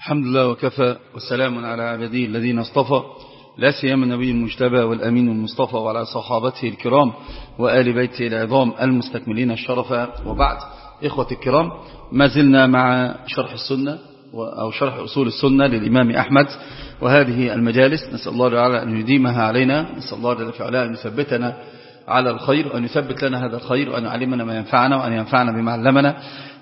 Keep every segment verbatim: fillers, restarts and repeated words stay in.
الحمد لله وكفى والسلام على عباده الذين اصطفى، لا سيما النبي المجتبى والأمين المصطفى وعلى صحابته الكرام وآل بيته العظام المستكملين الشرف. وبعد، إخوة الكرام، ما زلنا مع شرح السنة أو شرح أصول السنة للإمام أحمد، وهذه المجالس نسأل الله تعالى أن يديمها علينا، نسأل الله جل وعلا أن يثبتنا على الخير وأن يثبت لنا هذا الخير وأن يعلمنا ما ينفعنا وأن ينفعنا بما علمنا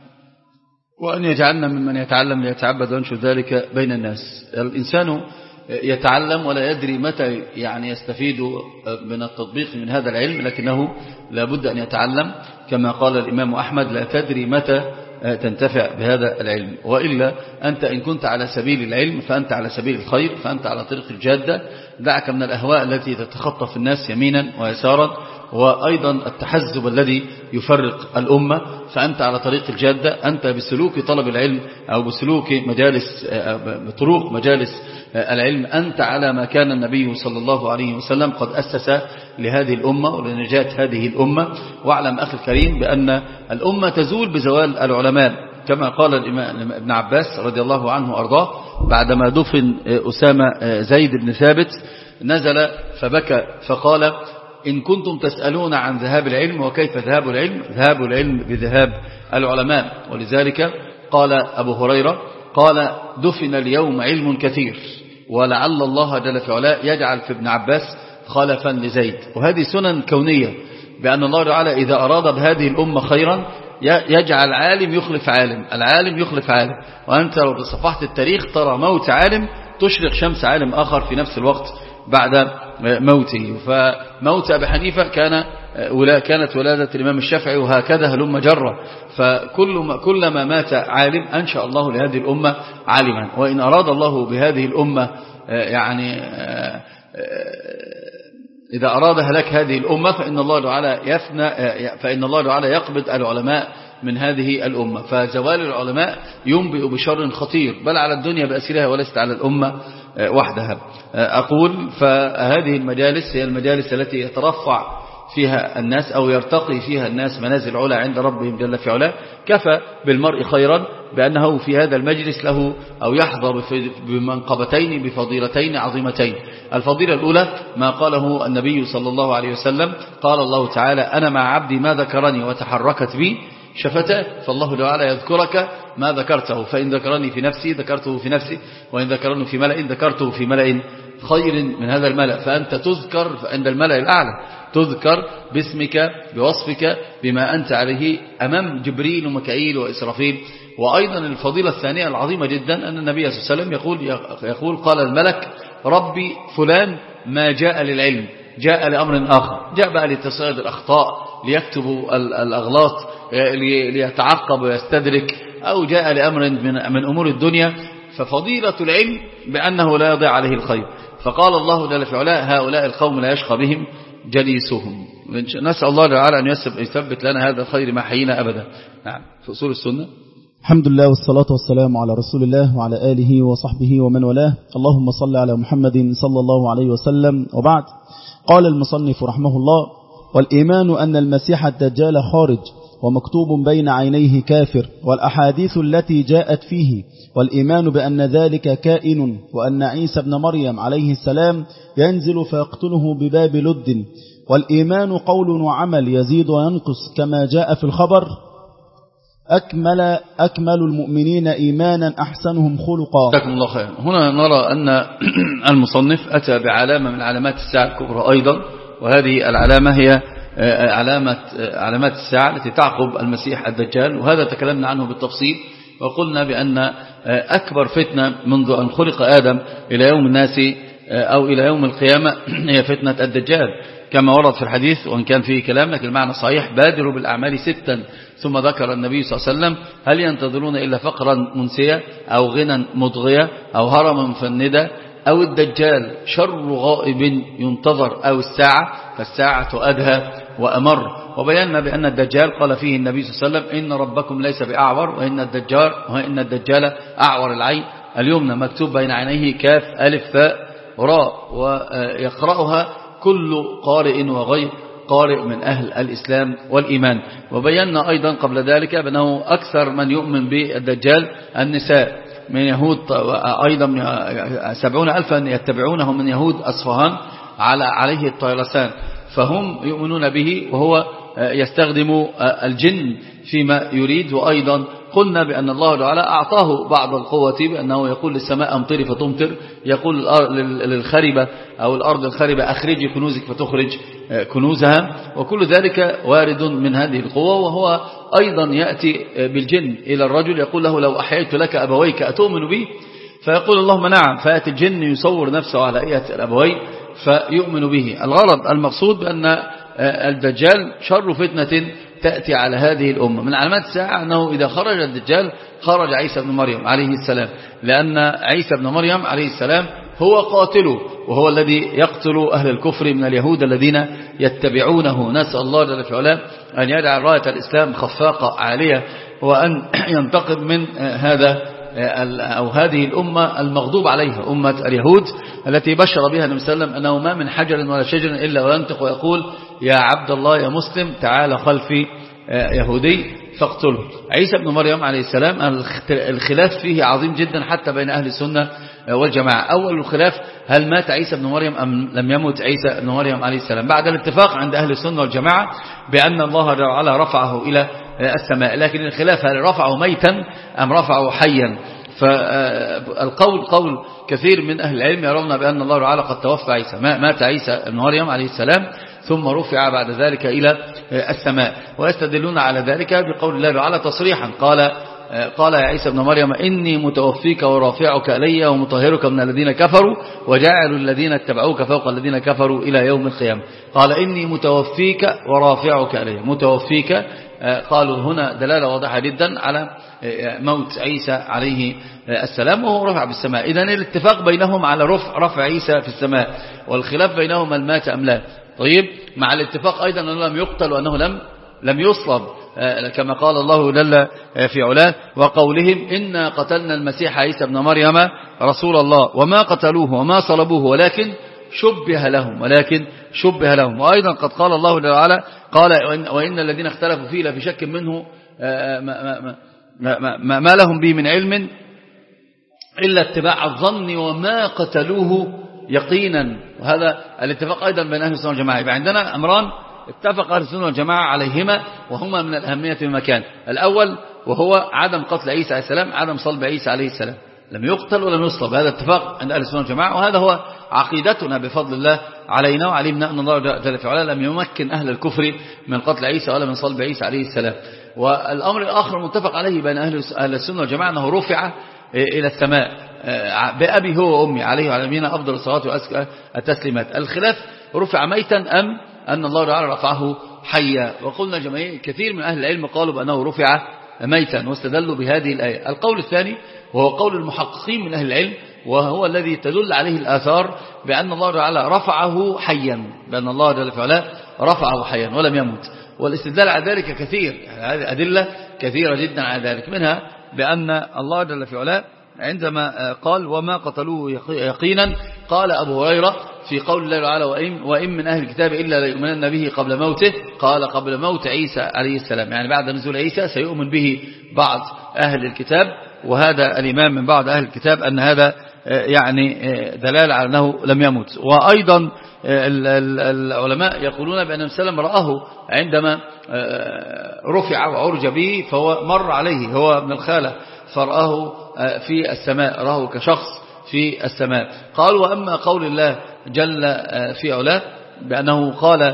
وأن يجعلنا ممن يتعلم ليتعبد وينشر ذلك بين الناس. الإنسان يتعلم ولا يدري متى يعني يستفيد من التطبيق من هذا العلم، لكنه لابد أن يتعلم كما قال الإمام أحمد: لا تدري متى تنتفع بهذا العلم، وإلا أنت إن كنت على سبيل العلم فأنت على سبيل الخير، فأنت على طريق الجادة. دعك من الأهواء التي تتخطف الناس يمينا ويسارا، وأيضا التحزب الذي يفرق الأمة، فأنت على طريق الجادة. أنت بسلوك طلب العلم أو بسلوك مجالس بطرق مجالس العلم أنت على ما كان النبي صلى الله عليه وسلم قد أسس لهذه الأمة ولنجاة هذه الأمة. واعلم أخي الكريم بأن الأمة تزول بزوال العلماء، كما قال الإمام ابن عباس رضي الله عنه وأرضاه بعدما دفن أسامة زيد بن ثابت، نزل فبكى فقال: إن كنتم تسألون عن ذهاب العلم وكيف ذهاب العلم، ذهاب العلم بذهاب العلماء. ولذلك قال أبو هريرة قال: دفن اليوم علم كثير، ولعل الله جل وعلا يجعل في ابن عباس خلفا لزيد. وهذه سنن كونية، بأن الله تعالى إذا أراد بهذه الأمة خيرا يجعل عالم يخلف عالم، العالم يخلف عالم. وأنت لو تصفحت التاريخ ترى موت عالم تشرق شمس عالم آخر في نفس الوقت بعد موته. فموت أبي حنيفة كان كانت ولادة الإمام الشافعي، وهكذا هلم جرة. فكلما مات عالم أنشأ الله لهذه الأمة عالما. وإن أراد الله بهذه الأمة يعني إذا أراد هلاك هذه الأمة فإن الله تعالى يفنى فإن الله تعالى يقبض العلماء من هذه الأمة. فزوال العلماء ينبئ بشر خطير، بل على الدنيا بأسرها وليست على الأمة وحدها. أقول فهذه المجالس هي المجالس التي يترفع فيها الناس أو يرتقي فيها الناس منازل علا عند ربهم جل في علاه. كفى بالمرء خيرا بأنه في هذا المجلس له أو يحظى بمنقبتين بفضيلتين عظيمتين. الفضيلة الأولى ما قاله النبي صلى الله عليه وسلم: قال الله تعالى: أنا مع عبدي ما ذكرني وتحركت بي شفتاه، فالله تعالى يذكرك ما ذكرته، فإن ذكرني في نفسي ذكرته في نفسي، وإن ذكرني في ملأ ذكرته في ملأ خير من هذا الملأ. فأنت تذكر عند الملأ الأعلى، تذكر باسمك بوصفك بما أنت عليه أمام جبريل ومكائيل وإسرافيل. وأيضا الفضيلة الثانية العظيمة جدا أن النبي صلى الله عليه وسلم يقول, يقول قال الملك: ربي فلان ما جاء للعلم، جاء لأمر آخر، جاء بقى لتصعيد الأخطاء، ليكتب الأغلاط، ليتعقب ويستدرك، أو جاء لأمر من, من أمور الدنيا. ففضيلة العلم بأنه لا يضيع عليه الخير. فقال الله جل وعلا: هؤلاء القوم لا يشقى بهم جليسهم. نسأل الله تعالى أن يثبت لنا هذا الخير ما حيينا أبدا. نعم، في أصول السنة. الحمد لله والصلاة والسلام على رسول الله وعلى آله وصحبه ومن والاه. اللهم صل على محمد صلى الله عليه وسلم. وبعد، قال المصنف رحمه الله: والإيمان أن المسيح الدجال خارج ومكتوب بين عينيه كافر، والأحاديث التي جاءت فيه، والإيمان بأن ذلك كائن، وأن عيسى بن مريم عليه السلام ينزل فيقتله بباب لد، والإيمان قول وعمل يزيد وينقص كما جاء في الخبر. أكمل أكمل المؤمنين إيمانا أحسنهم خلقا. جزاكم الله خير. هنا نرى أن المصنف أتى بعلامة من علامات الساعة الكبرى أيضا، وهذه العلامة هي علامة علامات الساعة التي تعقب المسيح الدجال. وهذا تكلمنا عنه بالتفصيل، وقلنا بأن أكبر فتنة منذ أن خلق آدم إلى يوم الناس أو إلى يوم القيامة هي فتنة الدجال، كما ورد في الحديث، وإن كان فيه كلام لكن المعنى صحيح: بادروا بالأعمال ستا. ثم ذكر النبي صلى الله عليه وسلم: هل ينتظرون إلا فقرا منسيا أو غنى مضغية أو هرما مفندة أو الدجال شر غائب ينتظر أو الساعة، فالساعة أدهى وأمر. وبينا بأن الدجال قال فيه النبي صلى الله عليه وسلم: إن ربكم ليس بأعور، وإن الدجال وإن الدجال أعور العين اليمنى، مكتوب بين عينيه كاف ألف فاء راء، ويقرأها كل قارئ وغير قارئ من أهل الإسلام والإيمان. وبينا أيضا قبل ذلك بأنه أكثر من يؤمن بالدجال النساء، من يهود أيضا سبعون ألفا يتبعونه من يهود أصفهان على عليه الطيلسان، فهم يؤمنون به، وهو يستخدم الجن فيما يريد. وأيضا قلنا بأن الله تعالى أعطاه بعض القوة، بأنه يقول للسماء أمطري فتمطر، يقول للخربة أو الأرض الخربة أخرجي كنوزك فتخرج كنوزها، وكل ذلك وارد من هذه القوة. وهو أيضا يأتي بالجن إلى الرجل يقول له لو أحييت لك أبويك أتؤمن بي؟ فيقول اللهم نعم، فيأتي الجن يصور نفسه على هيئة الأبوين فيؤمن به. الغرض المقصود بأن الدجال شر فتنة تأتي على هذه الأمة. من علامات الساعة أنه إذا خرج الدجال خرج عيسى بن مريم عليه السلام، لأن عيسى بن مريم عليه السلام هو قاتله، وهو الذي يقتل أهل الكفر من اليهود الذين يتبعونه. نسأل الله جل وعلا أن يجعل راية الإسلام خفاقة عالية، وأن ينتقم من هذا أو هذه الأمة المغضوب عليها، أمة اليهود التي بشر بها النبي صلى الله عليه وسلم أنه ما من حجر ولا شجر إلا وينطق ويقول يا عبد الله يا مسلم تعال خلفي يهودي فاقتله. عيسى بن مريم عليه السلام الخلاف فيه عظيم جدا حتى بين أهل السنة والجماعة. أول الخلاف هل مات عيسى بن مريم أم لم يمت عيسى بن مريم عليه السلام، بعد الاتفاق عند أهل السنة والجماعة بأن الله تعالى رفعه إلى السماء، لكن الخلاف هل رفعه ميتا أم رفعه حيا. فالقول قول كثير من أهل العلم يرون بأن الله تعالى قد توفى عيسى، مات عيسى بن مريم عليه السلام ثم رفع بعد ذلك إلى السماء، ويستدلون على ذلك بقول الله تعالى تصريحا قال قال يا عيسى بن مريم إني متوفيك ورافعك إلي ومطهرك من الذين كفروا وجاعل الذين اتبعوك فوق الذين كفروا إلى يوم القيامة. قال إني متوفيك ورافعك إلي، متوفيك قالوا هنا دلالة واضحة جدا على موت عيسى عليه السلام وهو رفع بالسماء. إذن الاتفاق بينهم على رفع رفع عيسى في السماء، والخلاف بينهم هل مات أم لا. طيب مع الاتفاق أيضا أنه لم يقتل وأنه لم لم يصلب، كما قال الله جل في علاه وقولهم إنا قتلنا المسيح عيسى ابن مريم رسول الله وما قتلوه وما صلبوه ولكن شبه لهم ولكن شبه لهم. وأيضا قد قال الله تعالى قال وإن الذين اختلفوا فيه لفي شك منه ما, ما, ما, ما, ما لهم به من علم إلا اتباع الظن وما قتلوه يقينا. وهذا الاتفاق أيضا بين أهل السنة والجماعة. يبقى عندنا أمران اتفق أهل السنة والجماعة عليهما وهما من الأهمية في مكان. الأول وهو عدم قتل عيسى عليه السلام، عدم صلب عيسى عليه السلام، لم يقتل ولم يصلب، هذا اتفاق عند أهل السنة والجماعة، وهذا هو عقيدتنا بفضل الله علينا. وعلمنا أن الله جل في علاه لم يمكن أهل الكفر من قتل عيسى ولا من صلب عيسى عليه السلام. والأمر الآخر متفق عليه بين أهل السنة والجماعة أنه رفع إلى السماء بأبي هو وأمي عليه وعلى نبينا أفضل الصلاة وأزكى التسليمات. الخلاف رفع ميتا أم أن الله تعالى رفعه حيا. وقلنا جماعة كثير من أهل العلم قالوا بأنه رفع ميتا واستدلوا بهذه الآية. القول الثاني وهو قول المحققين من أهل العلم وهو الذي تدل عليه الآثار بأن الله تعالى رفعه حيا، بأن الله جل في علاه رفعه حيا ولم يمت. والاستدلال على ذلك كثير، هذه أدلة كثيرة جدا على ذلك، منها بأن الله جل في علاه عندما قال وما قتلوه يقينا قال أبو هريرة في قول الله تعالى وإن, وإن من أهل الكتاب إلا ليؤمنن به قبل موته، قال قبل موت عيسى عليه السلام، يعني بعد نزول عيسى سيؤمن به بعض أهل الكتاب. وهذا الإمام من بعض أهل الكتاب أن هذا يعني دلالة على أنه لم يمت. وأيضا العلماء يقولون بأن السلام رآه عندما رفع وعرج به فهو مر عليه هو ابن الخالة فرآه في السماء، رآه كشخص في السماء. قال وأما قول الله جل في علاه بأنه قال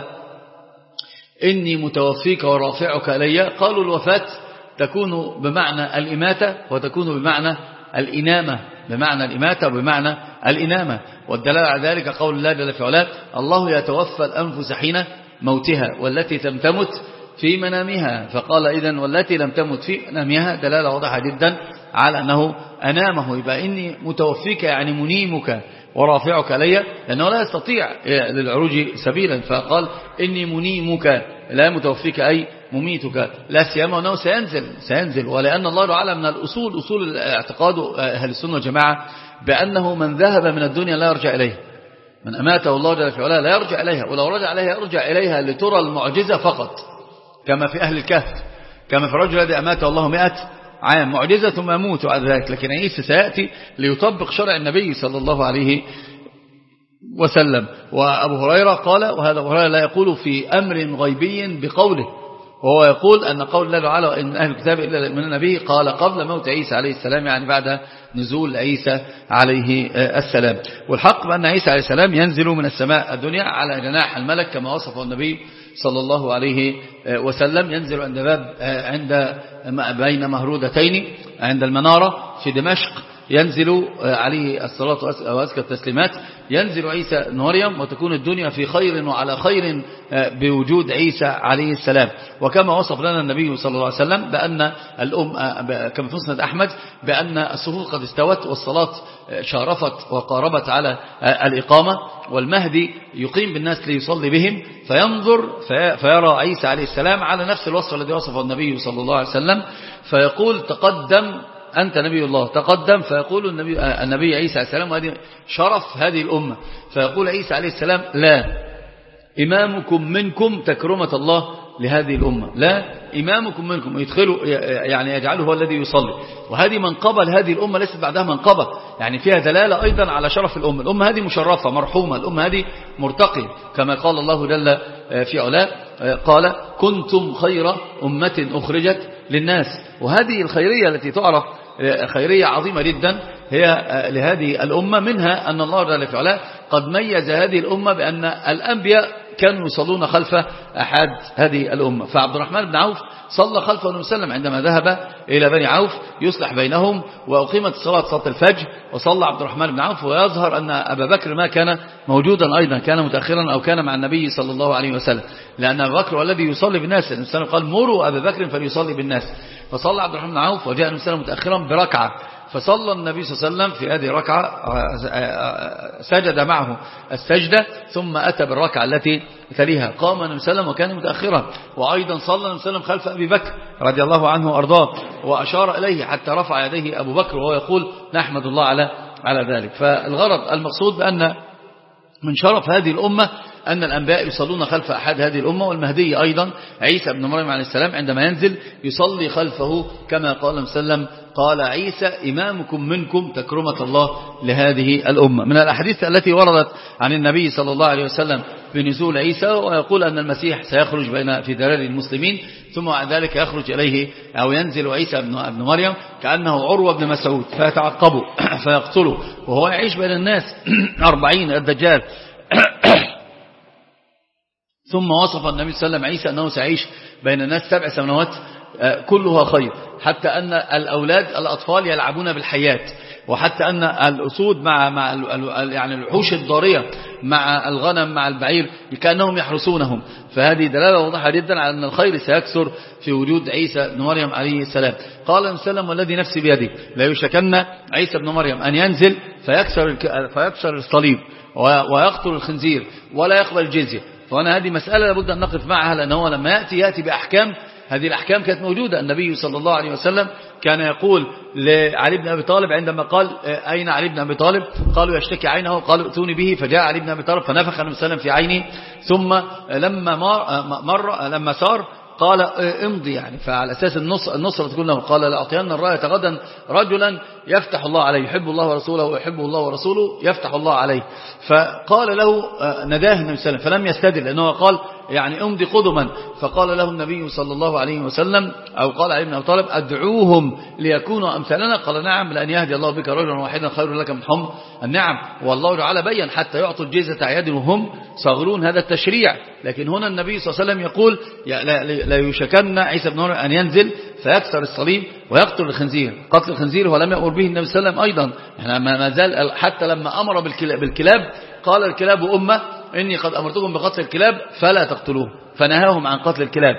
إني متوفيك ورافعك إلي، قالوا الوفاة تكون بمعنى الإماتة وتكون بمعنى الإنامة، بمعنى الإماتة وبمعنى الإنامة. والدلالة على ذلك قول الله جل في علاه الله يتوفى الأنفس حين موتها والتي لم تمت في منامها، فقال إذن والتي لم تمت في منامها دلالة واضحة جدا على أنه أنامه. يبقى إني متوفيك يعني منيمك ورافعك لي، لأنه لا يستطيع للعروج سبيلا، فقال إني منيمك لا متوفيك أي مميتك، لا سيما أنه سينزل سينزل ولأن الله تعالى من الأصول أصول الاعتقاد أهل السنة والجماعة بأنه من ذهب من الدنيا لا يرجع إليها، من أماته الله جل في علاه لا يرجع إليها، ولو رجع إليها يرجع إليها لترى المعجزة فقط، كما في أهل الكهف، كما في الرجل الذي أماته الله مئة عام، معجزة ثم يموت بعد ذلك. لكن عيسى سيأتي ليطبق شرع النبي صلى الله عليه وسلم. وأبو هريرة قال، وهذا أبو هريرة لا يقول في أمر غيبي بقوله، وهو يقول أن قول الله تعالى وإن أهل الكتاب إلا يؤمنون به قال قبل موت عيسى عليه السلام، يعني بعد نزول عيسى عليه السلام. والحق بأن عيسى عليه السلام ينزل من السماء الدنيا على جناح الملك كما وصفه النبي صلى الله عليه وسلم، ينزل عند باب عند بين مهرودتين عند المنارة في دمشق، ينزل عليه الصلاة وأزكى التسليمات، ينزل عيسى بن مريم وتكون الدنيا في خير وعلى خير بوجود عيسى عليه السلام. وكما وصف لنا النبي صلى الله عليه وسلم بأن الأم كما في مسند أحمد بأن الصفوف قد استوت والصلاة شارفت وقاربت على الإقامة، والمهدي يقيم بالناس ليصلي بهم، فينظر فيرى عيسى عليه السلام على نفس الوصف الذي وصفه النبي صلى الله عليه وسلم، فيقول تقدم أنت نبي الله، تقدم. فيقول النبي, النبي عيسى عليه السلام، وهذه شرف هذه الأمة، فيقول عيسى عليه السلام لا إمامكم منكم تكرمة الله لهذه الأمة، لا إمامكم منكم، يدخلوا يعني يجعله هو الذي يصلي. وهذه منقبة لهذه الأمة ليست بعدها منقبة، يعني فيها دلالة أيضا على شرف الأمة. الأمة هذه مشرفة مرحومة، الأمة هذه مرتقية، كما قال الله جل في علاه قال كنتم خير أمة أخرجت للناس. وهذه الخيرية التي تعرف خيرية عظيمة جدا هي لهذه الأمة، منها أن الله جل في علاه قد ميز هذه الأمة بأن الأنبياء كانوا يصلون خلف أحد هذه الأمة. فعبد الرحمن بن عوف صلى خلف النبي صلى الله عليه وسلم عندما ذهب إلى بني عوف يصلح بينهم، وأقيمت الصلاة صلاة الفجر، وصلى عبد الرحمن بن عوف. ويظهر أن أبا بكر ما كان موجودا أيضا، كان متأخرا أو كان مع النبي صلى الله عليه وسلم، لأن أبا بكر هو الذي يصلي بالناس. النبي صلى الله عليه وسلم قال مروا أبا بكر فليصلي بالناس، فصلى عبد الرحمن بن عوف، وجاء النبي صلى الله عليه وسلم متأخرا بركعة، فصلى النبي صلى الله عليه وسلم في هذه الركعة سجد معه السجدة، ثم أتى بالركعة التي تليها، قام النبي صلى الله عليه وسلم وكان متأخرا. وأيضا صلى النبي صلى الله عليه وسلم خلف أبي بكر رضي الله عنه وأرضاه، وأشار إليه حتى رفع يديه أبو بكر وهو يقول نحمد الله على على ذلك. فالغرض المقصود بأن من شرف هذه الأمة أن الأنبياء يصلون خلف أحد هذه الأمة، والمهدي أيضا عيسى بن مريم عليه السلام عندما ينزل يصلي خلفه، كما قال النبي صلى الله عليه وسلم قال عيسى إمامكم منكم تكرمة الله لهذه الأمة. من الأحاديث التي وردت عن النبي صلى الله عليه وسلم بنزول عيسى، ويقول أن المسيح سيخرج بين في دلال المسلمين، ثم بعد ذلك يخرج إليه أو ينزل عيسى بن مريم كأنه عروة بن مسعود فيتعقبه فيقتله وهو يعيش بين الناس أربعين الدجال. ثم وصف النبي صلى الله عليه وسلم عيسى أنه سيعيش بين الناس سبع سنوات كلها خير، حتى أن الأولاد الأطفال يلعبون بالحيات، وحتى أن الأسود مع مع يعني الوحوش الضارية مع الغنم مع البعير كأنهم يحرسونهم. فهذه دلالة واضحة جدا على أن الخير سيكثر في وجود عيسى بن مريم عليه السلام. قال النبي صلى الله عليه وسلم والذي نفسي بيده لا يشكن عيسى بن مريم أن ينزل فيكسر فيكسر الصليب ويقتل الخنزير ولا يقبل الجزية. فأنا هذه مسألة لابد أن نقف معها، لأنه لما يأتي يأتي بأحكام، هذه الأحكام كانت موجودة. النبي صلى الله عليه وسلم كان يقول لعلي بن أبي طالب عندما قال أين علي بن أبي طالب؟ قالوا يشتكي عينه، قالوا ائتوني به، فجاء علي بن أبي طالب فنفخ النبي صلى الله عليه وسلم في عينه، ثم لما مر لما سار قال امضي، يعني فعلى أساس النصر النصرة تكون له. قال لأعطين الراية غدا رجلا يفتح الله عليه، يحب الله ورسوله ويحبه الله ورسوله يفتح الله عليه. فقال له نداه النبي صلى الله عليه وسلم فلم يستدل، لأنه قال يعني امضي قدما. فقال له النبي صلى الله عليه وسلم أو قال علي بن أبي طالب أدعوهم ليكونوا أمثالنا؟ قال نعم، لأن يهدي الله بك رجلا واحدا خير لك من حمر النعم. والله تعالى بين حتى يعطوا الجزية عياد وهم صاغرون، هذا التشريع. لكن هنا النبي صلى الله عليه وسلم يقول لا يشكن عيسى بن مريم أن ينزل فيكسر الصليب ويقتل الخنزير. قتل الخنزير ولم يأمر به النبي صلى الله عليه وسلم أيضا، احنا ما زال حتى لما أمر بالكلاب قال الكلاب أمة إني قد أمرتكم بقتل الكلاب فلا تقتلوه، فنهاهم عن قتل الكلاب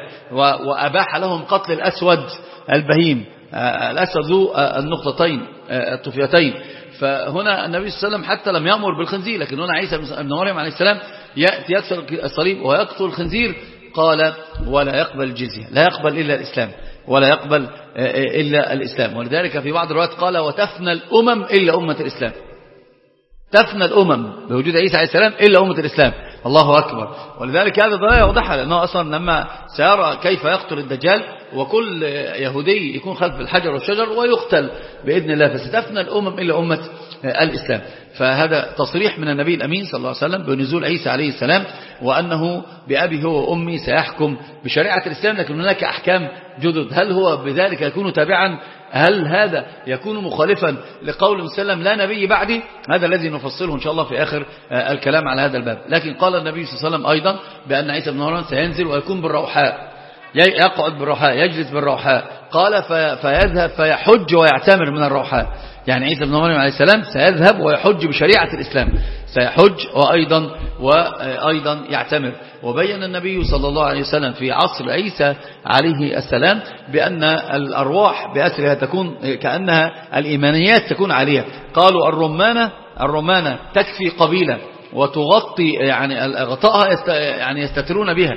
وأباح لهم قتل الأسود البهيم، الأسود ذو النقطتين الطفيتين. فهنا النبي صلى الله عليه وسلم حتى لم يأمر بالخنزير، لكن هنا عيسى بن مريم عليه السلام يأتي يكسر الصليب ويقتل الخنزير. قال ولا يقبل الجزية، لا يقبل إلا الإسلام، ولا يقبل إلا الإسلام. ولذلك في بعض الروايات قال وتفنى الأمم إلا أمة الإسلام، تفنى الأمم بوجود عيسى عليه السلام إلا أمة الإسلام. الله أكبر. ولذلك هذا لا يوضحها، لأنه أصلا لما سيرى كيف يقتل الدجال وكل يهودي يكون خلف الحجر والشجر ويقتل بإذن الله، فستفنى الأمم إلا أمة الإسلام. فهذا تصريح من النبي الأمين صلى الله عليه وسلم بنزول عيسى عليه السلام، وأنه بأبي هو وأمي سيحكم بشريعة الإسلام، لكن هناك أحكام جدد. هل هو بذلك يكون تابعا؟ هل هذا يكون مخالفا لقول سلم لا نبي بعدي؟ هذا الذي نفصله إن شاء الله في آخر الكلام على هذا الباب. لكن قال النبي صلى الله عليه وسلم أيضا بأن عيسى بن مريم سينزل ويكون بالروحاء، يقعد بالروحاء، يجلس بالروحاء. قال فيذهب فيحج ويعتمر من الروحاء، يعني عيسى بن مريم عليه السلام سيذهب ويحج بشريعة الإسلام، سيحج وأيضا وأيضا يعتمر. وبين النبي صلى الله عليه وسلم في عصر عيسى عليه السلام بأن الأرواح بأسرها تكون كأنها الإيمانيات تكون عالية. قالوا الرمانة الرمانة تكفي قبيلة وتغطي يعني غطاءها يعني يستترون بها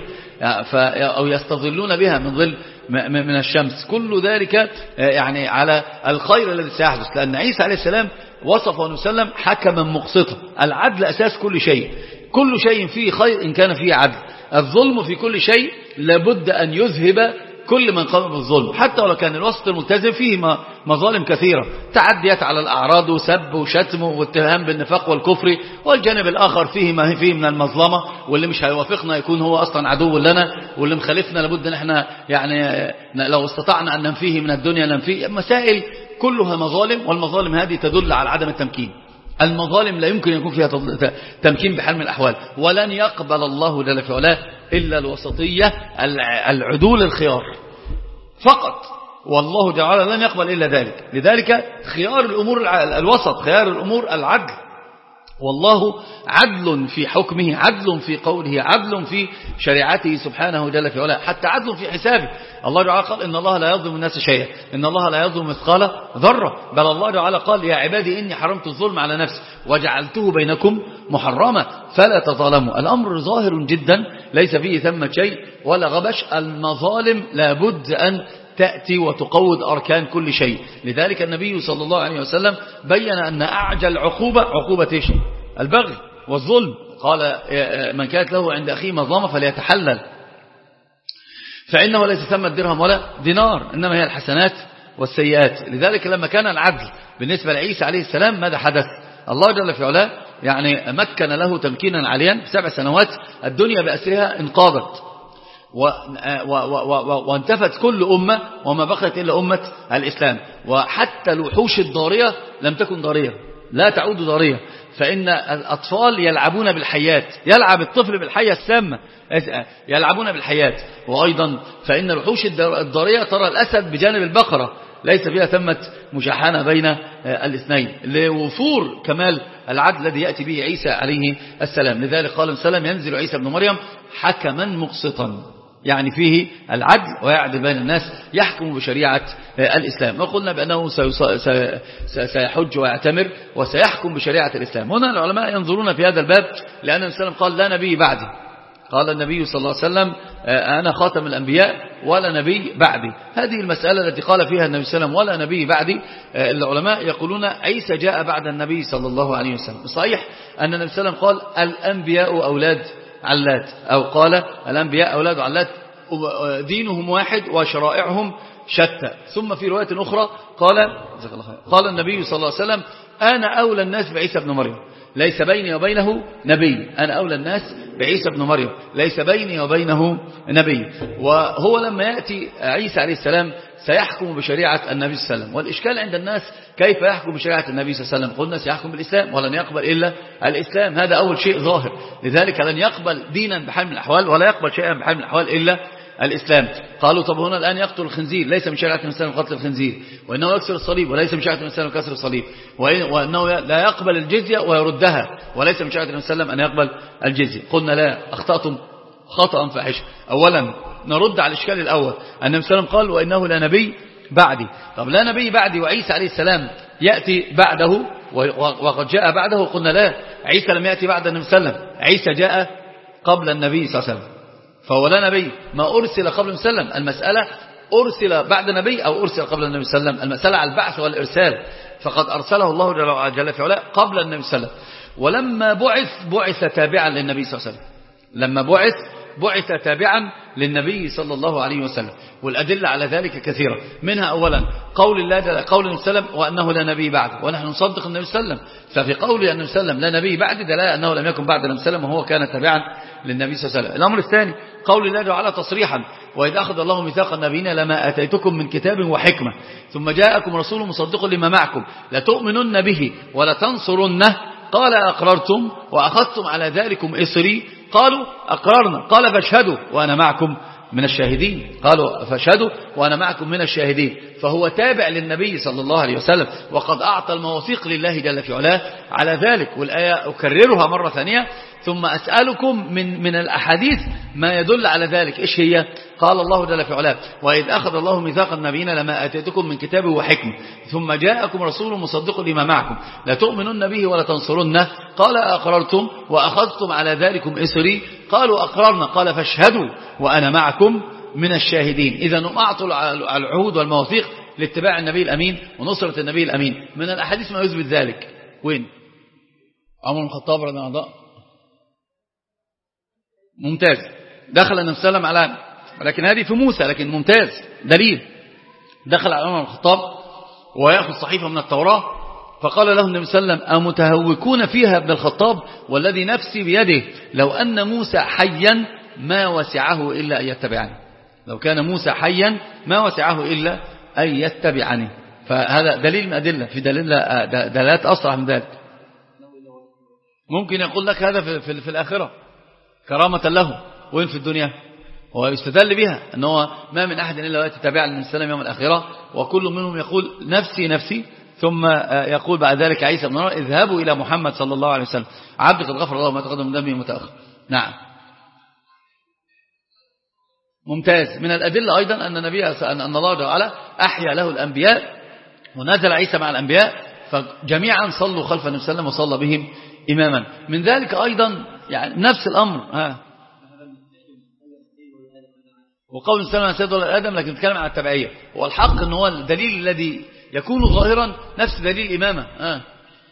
أو يستظلون بها من ظل من الشمس. كل ذلك يعني على الخير الذي سيحدث، لأن عيسى عليه السلام وصفه النبي صلى الله عليه وسلم حكما مقسطا. العدل أساس كل شيء، كل شيء فيه خير إن كان فيه عدل. الظلم في كل شيء لابد أن يذهب كل من قام بالظلم، حتى ولو كان الوسط الملتزم فيه مظالم كثيرة، تعديات على الأعراض وسب وشتم واتهام بالنفاق والكفر، والجانب الآخر فيه ما فيه من المظلمة، واللي مش هيوافقنا يكون هو أصلا عدو لنا، واللي مخالفنا لابد أن احنا يعني لو استطعنا أن ننفيه من الدنيا ننفيه. مسائل كلها مظالم، والمظالم هذه تدل على عدم التمكين. المظالم لا يمكن يكون فيها تمكين بحال من الأحوال، ولن يقبل الله جل في علاه إلا الوسطية العدول الخيار فقط، والله جل وعلا لن يقبل إلا ذلك. لذلك خيار الأمور الوسط، خيار الأمور العدل، والله عدل في حكمه، عدل في قوله، عدل في شريعته سبحانه جل في علاه، حتى عدل في حسابه. الله جل وعلا قال إن الله لا يظلم الناس شيئا، إن الله لا يظلم مثقال ذرة، بل الله جل وعلا قال يا عبادي إني حرمت الظلم على نفسي وجعلته بينكم محرما فلا تظالموا. الأمر ظاهر جدا ليس فيه ثمة شيء ولا غبش. المظالم لابد أن تأتي وتقوض أركان كل شيء. لذلك النبي صلى الله عليه وسلم بين أن أعجل عقوبة عقوبة إيش؟ البغي والظلم. قال من كانت له عند أخيه مظلمة فليتحلل، فإنه ليس ثم درهم ولا دينار، إنما هي الحسنات والسيئات. لذلك لما كان العدل بالنسبة لعيسى عليه السلام ماذا حدث؟ الله جل في علاه يعني مكن له تمكينا عاليا. في سبع سنوات الدنيا بأسرها انقاضت وانتفت كل أمة وما بقيت إلا أمة الإسلام. وحتى الوحوش الضارية لم تكن ضارية، لا تعود ضارية، فإن الأطفال يلعبون بالحيات، يلعب الطفل بالحية السامة، يلعبون بالحيات. وأيضا فإن الوحوش الضارية ترى الأسد بجانب البقرة، ليس فيها ثمة مشاحنة بين الاثنين، لوفور كمال العدل الذي يأتي به عيسى عليه السلام. لذلك قال السلام ينزل عيسى بن مريم حكما مقسطا، يعني فيه العدل ويعدل بين الناس، يحكم بشريعة الإسلام. وقلنا بأنه سيحج ويعتمر وسيحكم بشريعة الإسلام. هنا العلماء ينظرون في هذا الباب، لأن السلام قال لا نبي بعدي، قال النبي صلى الله عليه وسلم أنا خاتم الأنبياء ولا نبي بعدي. هذه المسألة التي قال فيها النبي صلى الله عليه وسلم ولا نبي بعدي، العلماء يقولون عيسى جاء بعد النبي صلى الله عليه وسلم. صحيح أن النبي صلى الله عليه وسلم قال الأنبياء أولاد علات، أو قال الأنبياء أولاد علات دينهم واحد وشرائعهم شتى. ثم في رواية أخرى قال قال النبي صلى الله عليه وسلم أنا أولى الناس بعيسى بن مريم ليس بيني وبينه نبي، أنا أولى الناس بعيسى بن مريم ليس بيني وبينه نبي. وهو لما يأتي عيسى عليه السلام سيحكم بشريعة النبي صلى الله عليه وسلم. والإشكال عند الناس كيف يحكم بشريعة النبي صلى الله عليه وسلم؟ قلنا سيحكم بالإسلام ولن يقبل إلا الإسلام، هذا أول شيء ظاهر. لذلك لن يقبل دينا بحال من الأحوال ولا يقبل شيئا بحال من الأحوال إلا الإسلام. قالوا طب هنا الآن يقتل الخنزير، ليس من شريعة النبي صلى الله عليه وسلم قتل الخنزير، وإنه يكسر الصليب وليس من شريعة النبي صلى الله عليه وسلم كسر الصليب، وإنه لا يقبل الجزية ويردها وليس من شريعة النبي صلى الله عليه وسلم أن يقبل الجزية. قلنا لا، أخطأتم خطأ فاحشا. أولا نرد على الإشكال الأول، النبي صلى الله عليه وسلم قال وإنه لا نبي بعدي. طب لا نبي بعدي وعيسى عليه السلام يأتي بعده وقد جاء بعده؟ قلنا لا، عيسى لم يأتي بعد النبي صلى الله عليه وسلم، عيسى جاء قبل النبي صلى الله عليه وسلم، فهو لا نبي. ما أرسل قبل النبي صلى الله عليه وسلم، المسألة أرسل بعد نبي أو أرسل قبل النبي صلى الله عليه وسلم، المسألة على البعث والإرسال. فقد أرسله الله جل في علاه قبل النبي صلى الله عليه وسلم. ولما بعث بعث تابعا للنبي صلى الله عليه وسلم. لما بعث بعث تابعا للنبي صلى الله عليه وسلم. والأدلة على ذلك كثيرة، منها أولا قول الله قول النبي صلى الله عليه وسلم وأنه لا نبي بعد، ونحن نصدق النبي صلى الله عليه وسلم. ففي قول النبي صلى الله عليه وسلم لا نبي بعد دلالة أنه لم يكن بعد النبي صلى الله عليه وسلم وهو كان تابعا للنبي صلى الله عليه وسلم. الأمر الثاني قول الله تعالى تصريحا وإذ أخذ الله ميثاق النبيين لما آتيتكم من كتاب وحكمة ثم جاءكم رسول مصدق لما معكم لتؤمنن به ولتنصرنه قال أقررتم وأخذتم على ذلكم إصري قالوا أقررنا قال فاشهدوا وأنا معكم من الشاهدين. قالوا فاشهدوا وأنا معكم من الشاهدين. فهو تابع للنبي صلى الله عليه وسلم وقد أعطى المواثيق لله جل في علاه على ذلك. والآية أكررها مرة ثانية ثم أسألكم من من الأحاديث ما يدل على ذلك. إيش هي؟ قال الله جل في علاه وإذ أخذ الله ميثاق النبيين لما آتيتكم من كتاب وحكمة ثم جاءكم رسول مصدق لما معكم لتؤمنن به ولتنصرنه قال أقررتم وأخذتم على ذلكم إصري قالوا أقررنا قال فاشهدوا وأنا معكم من الشاهدين. إذا هم أعطوا العهود والمواثيق لاتباع النبي الأمين ونصرة النبي الأمين. من الأحاديث ما يثبت ذلك. وين؟ عمر بن الخطاب رضي الله عنه. ممتاز. دخل النبي صلى الله عليه وسلم على، لكن هذه في موسى، لكن ممتاز دليل. دخل على عمر بن الخطاب ويأخذ صحيفة من التوراة فقال له النبي صلى الله عليه وسلم أمتهوكون فيها ابن الخطاب والذي نفسي بيده لو أن موسى حيا ما وسعه إلا أن يتبعني. لو كان موسى حيا ما وسعه إلا أن يتبعني. فهذا دليل من أدلة في دليل دلالات أصرح من ذلك. ممكن يقول لك هذا في, في, في الآخرة كرامة له، وين في الدنيا هو يستدل بها أنه ما من أحد إلا ويتبع من السلام يوم الآخرة وكل منهم يقول نفسي نفسي ثم يقول بعد ذلك عيسى بن مريم اذهبوا إلى محمد صلى الله عليه وسلم عبد قد غفر الله ما تقدم من ذنبه متأخر. نعم ممتاز. من الأدلة أيضا أن النبي أن الله تعالى أحيا له الأنبياء ونزل عيسى مع الأنبياء فجميعا صلوا خلف النبي صلى الله عليه وسلم وصلى بهم إماما. من ذلك أيضا يعني نفس الأمر ها وقول السلام سيد ولا آدم، لكن نتكلم عن التبعية. والحق أنه هو الدليل الذي يكون ظاهرا نفس دليل الإمامة. ها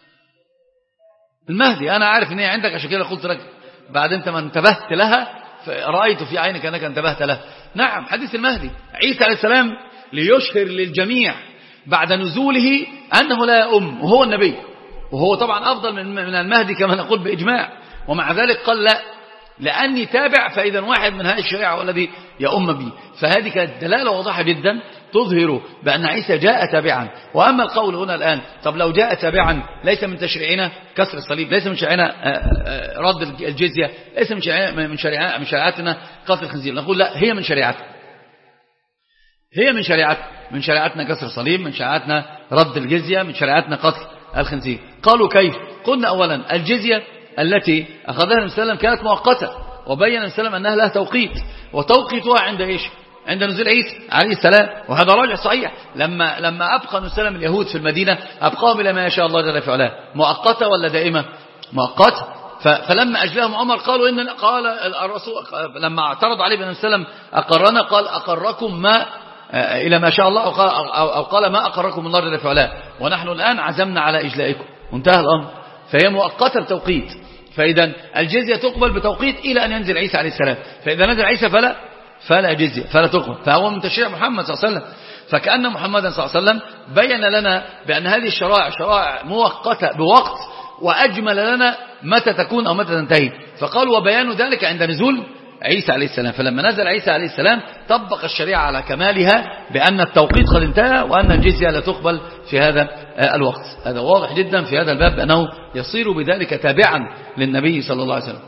المهدي أنا عارف أن هي عندك عشان كده قلت لك بعد أنت ما انتبهت لها رأيت في عينك أنك انتبهت لها. نعم حديث المهدي عيسى عليه السلام ليشهر للجميع بعد نزوله أنه لا يؤم وهو النبي، وهو طبعا أفضل من المهدي كما نقول بإجماع، ومع ذلك قال لا لأني تابع فإذا واحد من هذه الشريعة والذي يؤم به. فهذه كانت دلالة واضحة جدا تظهر بأن عيسى جاء تابعا. وأما القول هنا الآن طب لو جاء تابعا ليس من تشريعنا كسر الصليب، ليس من شريعنا رد الجزية، ليس من شريعنا من شريعنا من شريعتنا قتل الخنزير، نقول لا هي من شريعتنا، هي من شريعتنا من شريعتنا كسر الصليب، من شريعتنا رد الجزية، من شريعتنا قتل الخنزير. قالوا كيف؟ قلنا أولا الجزية التي أخذها النبي صلى الله عليه وسلم كانت مؤقتة، وبين النبي صلى الله عليه وسلم أنها لها توقيت، وتوقيتها عند إيش؟ عند نزول عيسى عليه السلام. وهذا راجع صحيح لما لما أبقى النبي صلى الله عليه وسلم اليهود في المدينة أبقاهم إلى ما يشاء الله جل في علاه. مؤقتة ولا دائمة؟ مؤقتة. فلما أجلهم عمر قالوا إن قال الرسول لما اعترض عليه النبي صلى الله عليه وسلم أقرنا قال أقركم ما إلى ما شاء الله أو قال, أو قال ما أقركم الله جل في علاه ونحن الآن عزمنا على إجلائكم. انتهى الأمر. فهي مؤقتة بتوقيت. فإذا الجزية تقبل بتوقيت إلى أن ينزل عيسى عليه السلام. فإذا نزل عيسى فلا فلا جزية فلا تقبل. فهو من تشريع محمد صلى الله عليه وسلم. فكأن محمدا صلى الله عليه وسلم بين لنا بأن هذه الشرائع شرائع مؤقتة بوقت، وأجمل لنا متى تكون أو متى تنتهي. فقالوا وبيان ذلك عند نزول عيسى عليه السلام. فلما نزل عيسى عليه السلام طبق الشريعة على كمالها بأن التوقيت قد انتهى وأن الجزية لا تقبل في هذا الوقت. هذا واضح جدا في هذا الباب أنه يصير بذلك تابعا للنبي صلى الله عليه وسلم.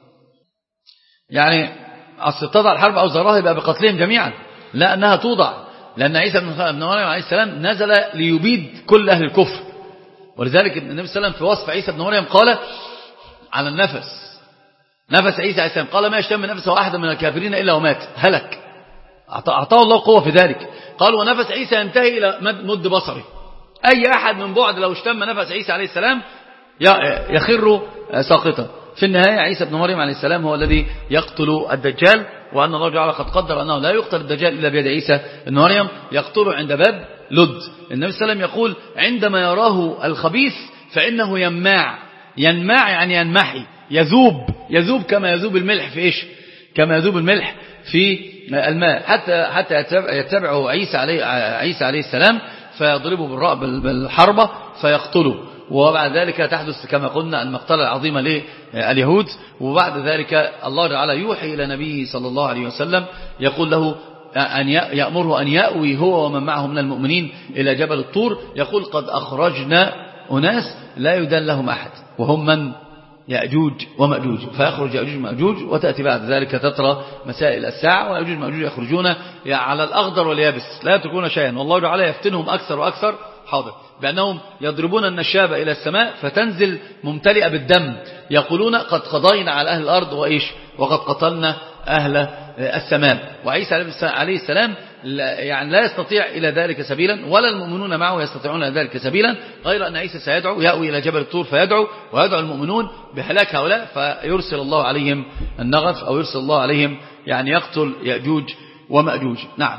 يعني أصل تضع الحرب أو زراها يبقى بقتلهم جميعا، لا أنها توضع، لأن عيسى بن مريم عليه السلام نزل ليبيد كل أهل الكفر. ولذلك النبي صلى الله عليه وسلم في وصف عيسى بن مريم قال على النفس، نفس عيسى عليه السلام قال ما يشتم نفسه أحد من الكافرين إلا ومات هلك. أعطاه الله قوة في ذلك. قال ونفس عيسى ينتهي إلى مد بصره. أي أحد من بعد لو اشتم نفس عيسى عليه السلام يخر ساقطا. في النهاية عيسى بن مريم عليه السلام هو الذي يقتل الدجال، وأن الله تعالى قد قدر أنه لا يقتل الدجال إلا بيد عيسى بن مريم، يقتله عند باب لد. النبي صلى الله عليه وسلم يقول عندما يراه الخبيث فإنه ينماع. ينماع يعني ينمحي، يذوب يذوب كما يذوب الملح في إيش؟ كما يذوب الملح في الماء. حتى حتى يتبعه عيسى عليه عيسى عليه السلام فيضربه بالحربة فيقتله، وبعد ذلك تحدث كما قلنا المقتلة العظيمة لليهود. وبعد ذلك الله تعالى يوحي إلى نبيه صلى الله عليه وسلم يقول له أن يأمره أن يأوي هو ومن معه من المؤمنين إلى جبل الطور. يقول قد أخرجنا أناس لا يدان لهم أحد وهم من يأجوج ومأجوج، فيخرج يأجوج ومأجوج، وتأتي بعد ذلك تترى مسائل الساعة، ويأجوج ومأجوج يخرجون على الأخضر واليابس لا يتركون شيئا، والله تعالى يفتنهم أكثر وأكثر حاضر بأنهم يضربون النشابة إلى السماء فتنزل ممتلئة بالدم، يقولون قد قضينا على أهل الأرض وإيش وقد قتلنا أهل السماء. وعيسى عليه السلام يعني لا يستطيع إلى ذلك سبيلا، ولا المؤمنون معه يستطيعون إلى ذلك سبيلا، غير أن عيسى سيدعو يأوي إلى جبل الطور فيدعو، ويدعو المؤمنون بهلاك هؤلاء، فيرسل الله عليهم النغف أو يرسل الله عليهم يعني يقتل يأجوج ومأجوج. نعم.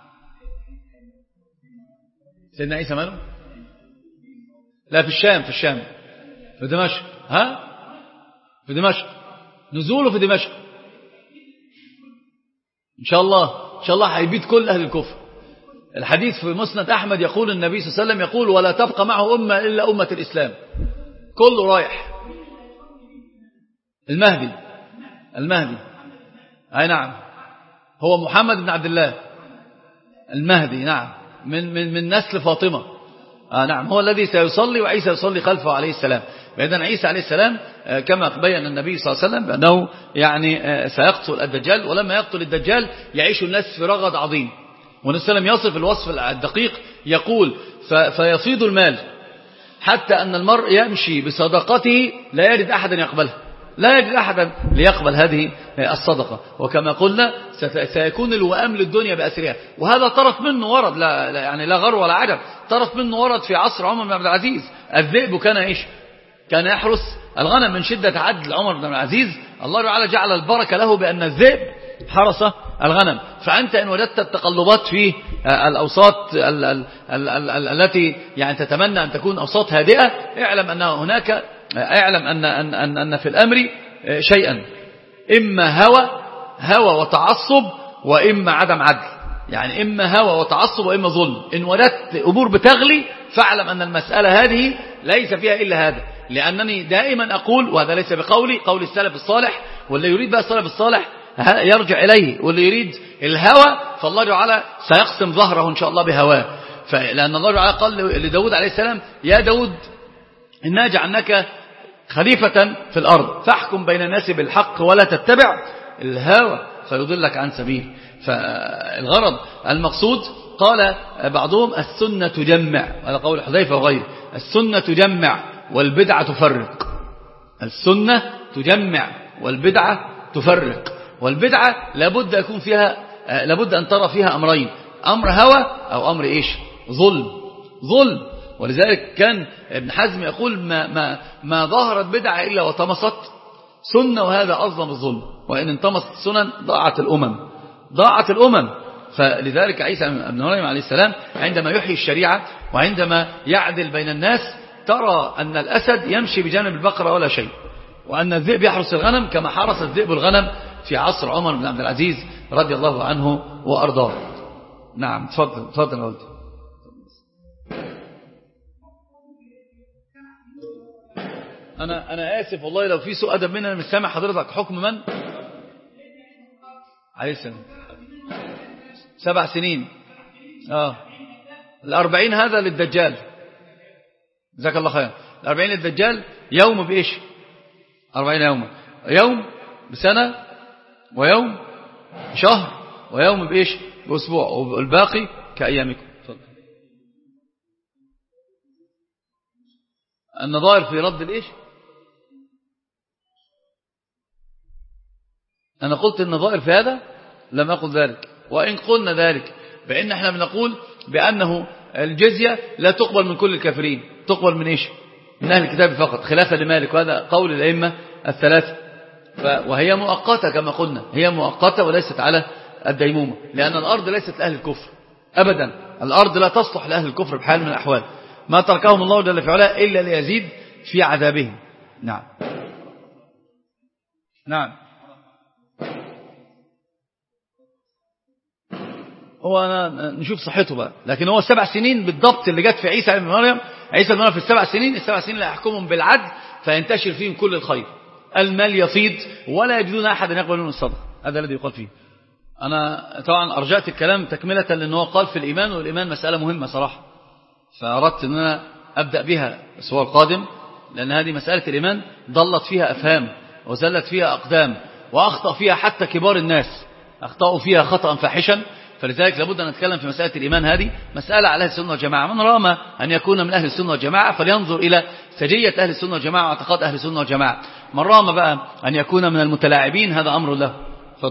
سيدنا عيسى ماله؟ لا، في الشام، في الشام في دمشق. ها في دمشق، نزوله في دمشق إن شاء الله. إن شاء الله هيبيد كل أهل الكفر. الحديث في مسند أحمد يقول النبي صلى الله عليه وسلم يقول ولا تبقى معه أمة إلا أمة الإسلام، كله رايح. المهدي المهدي أي نعم، هو محمد بن عبد الله المهدي، نعم، من من من نسل فاطمة. آه نعم، هو الذي سيصلي وعيسى يصلي خلفه عليه السلام. بأن عيسى عليه السلام كما بين النبي صلى الله عليه وسلم بأنه يعني سيقتل الدجال، ولما يقتل الدجال يعيش الناس في رغد عظيم. والنبي صلى الله عليه وسلم يصف الوصف الدقيق يقول فيفيض المال حتى أن المرء يمشي بصدقته لا يجد أحدا يقبلها، لا يجد أحدا ليقبل هذه الصدقة. وكما قلنا سيكون الوئام للدنيا بأسرها، وهذا طرف منه ورد، لا يعني لا غر ولا عجب، طرف منه ورد في عصر عمر بن عبد العزيز. الذئب كان إيش؟ كان يحرس الغنم. من شدة عدل عمر بن عبد العزيز الله تعالى جعل البركة له بأن الذئب حرس الغنم. فأنت إن وجدت التقلبات في الأوساط ال ال ال ال ال التي يعني تتمنى أن تكون أوساط هادئة، اعلم أن هناك اعلم أن, أن, أن, أن في الأمر شيئا، إما هوى هوى وتعصب، وإما عدم عدل. يعني إما هوى وتعصب وإما ظلم. إن وجدت أمور بتغلي فاعلم أن المسألة هذه ليس فيها إلا هذا، لأنني دائما أقول، وهذا ليس بقولي، قول السلف الصالح، واللي يريد بقى السلف الصالح يرجع إليه، واللي يريد الهوى فالله تعالى سيقسم ظهره إن شاء الله بهواه. لأن الله تعالى قال لداود عليه السلام يا داود إنا جعلناك خليفة في الأرض فاحكم بين الناس بالحق ولا تتبع الهوى فيضلك عن سبيل. فالغرض المقصود قال بعضهم السنة تجمع، هذا قول حذيفة وغيره، السنة تجمع والبدعة تفرق. السنة تجمع والبدعة تفرق. والبدعة لابد يكون فيها لابد أن ترى فيها أمرين، أمر هوى أو أمر إيش؟ ظلم. ظلم. ولذلك كان ابن حزم يقول ما, ما, ما ظهرت بدعة إلا وطمست سنة، وهذا أظلم الظلم. وإن انطمست السنن ضاعت الأمم ضاعت الأمم. فلذلك عيسى بن مريم عليه السلام عندما يحيي الشريعة وعندما يعدل بين الناس ترى أن الأسد يمشي بجانب البقرة ولا شيء، وأن الذئب يحرس الغنم كما حرس الذئب الغنم في عصر عمر بن عبد العزيز رضي الله عنه وأرضاه. نعم تفضل تفضل يا ولدي. أنا أنا آسف والله لو في سوء أدب مني، أنا مش سامع حضرتك. حكم من؟ عليه السلام سبع سنين. آه الأربعين هذا للدجال، جزاك الله خير. الأربعين للدجال يوم بإيش؟ أربعين يوما، يوم بسنة، ويوم شهر، ويوم بإيش؟ بأسبوع، والباقي كأيامكم. النظائر في رد الإيش؟ أنا قلت النظائر في هذا؟ لم أقل ذلك. وإن قلنا ذلك بأن احنا بنقول بأنه الجزية لا تقبل من كل الكافرين، تقبل من إيش؟ من أهل الكتاب فقط، خلافا لمالك، وهذا قول الأئمة الثلاثة. وهي مؤقتة كما قلنا، هي مؤقتة وليست على الديمومة، لأن الأرض ليست لأهل الكفر، أبدا. الأرض لا تصلح لأهل الكفر بحال من الأحوال، ما تركهم الله جل في علاه إلا ليزيد في عذابهم. نعم نعم. هو أنا نشوف صحته بقى، لكن هو السبع سنين بالضبط اللي جت في عيسى ابن مريم، عيسى ابن مريم في السبع سنين، السبع سنين اللي يحكمهم بالعدل فينتشر فيهم كل الخير، المال يفيض ولا يجدون أحدا يقبل منه الصدقة. هذا الذي يقال فيه. أنا طبعا أرجعت الكلام تكملة لأنه قال في الإيمان، والإيمان مسألة مهمة صراحة، فأردت أن أنا أبدأ بها الأسبوع القادم، لأن هذه مسألة الإيمان ضلت فيها أفهام وزلت فيها أقدام، وأخطأ فيها حتى كبار الناس، أخطأوا فيها خطأ فاحشا. فلذلك لابد أن نتكلم في مسألة الإيمان. هذه مسألة على أهل السنة والجماعة، من رام أن يكون من أهل السنة والجماعة فلينظر إلى سجية أهل السنة والجماعة واعتقاد أهل السنة والجماعة. من رام بقى أن يكون من المتلاعبين هذا أمر له.